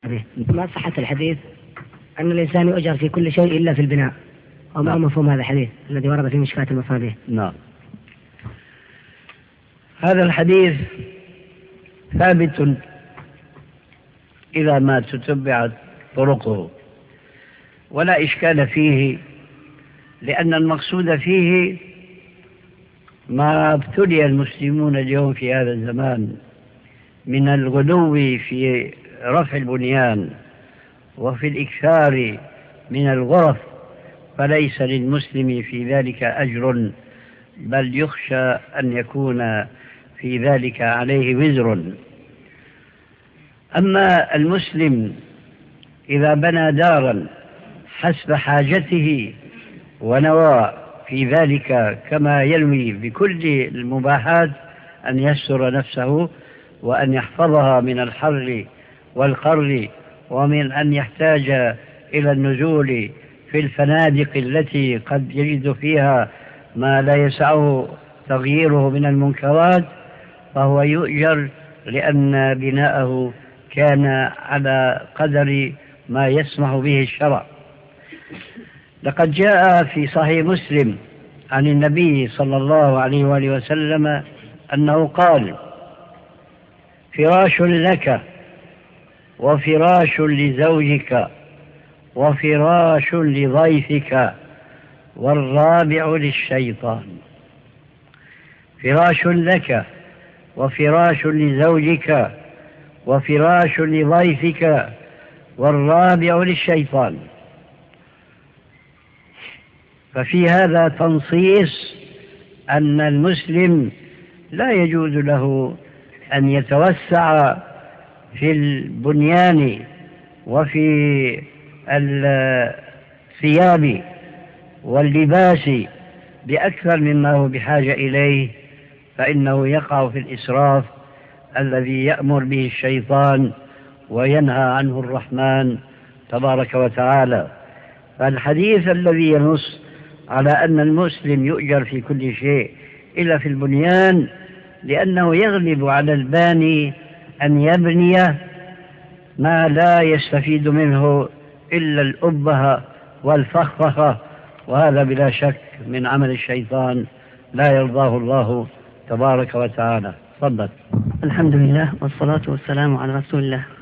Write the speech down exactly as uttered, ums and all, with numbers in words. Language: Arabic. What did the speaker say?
ما صحة الحديث أن الإنسان يؤجر في كل شيء إلا في البناء، وما هو مفهوم هذا الحديث الذي ورد في مشكاة المصابيح؟ نعم، هذا الحديث ثابت إذا ما تتبعت طرقه ولا إشكال فيه، لأن المقصود فيه ما ابتلي المسلمون اليوم في هذا الزمان من الغلو في رفع البنيان وفي الإكثار من الغرف، فليس للمسلم في ذلك أجر، بل يخشى أن يكون في ذلك عليه وزر. أما المسلم إذا بنى دارا حسب حاجته ونوى في ذلك كما ينوي بكل المباحات أن يستر نفسه وأن يحفظها من الحر والقر، ومن أن يحتاج إلى النزول في الفنادق التي قد يجد فيها ما لا يسعه تغييره من المنكرات، فهو يؤجر لأن بناءه كان على قدر ما يسمح به الشرع. لقد جاء في صحيح مسلم عن النبي صلى الله عليه وآله وسلم أنه قال: فراش لك وفراش لزوجك وفراش لضيفك والرابع للشيطان. فراش لك وفراش لزوجك وفراش لضيفك والرابع للشيطان. ففي هذا تنصيص أن المسلم لا يجوز له أن يتوسع في البنيان وفي الثياب واللباس بأكثر مما هو بحاجة إليه، فإنه يقع في الإسراف الذي يأمر به الشيطان وينهى عنه الرحمن تبارك وتعالى. فالحديث الذي ينص على أن المسلم يؤجر في كل شيء إلا في البنيان، لأنه يغلب على الباني أن يبني ما لا يستفيد منه إلا الأبهة والفخفخة، وهذا بلا شك من عمل الشيطان لا يرضاه الله تبارك وتعالى. تفضل. الحمد لله والصلاة والسلام على رسول الله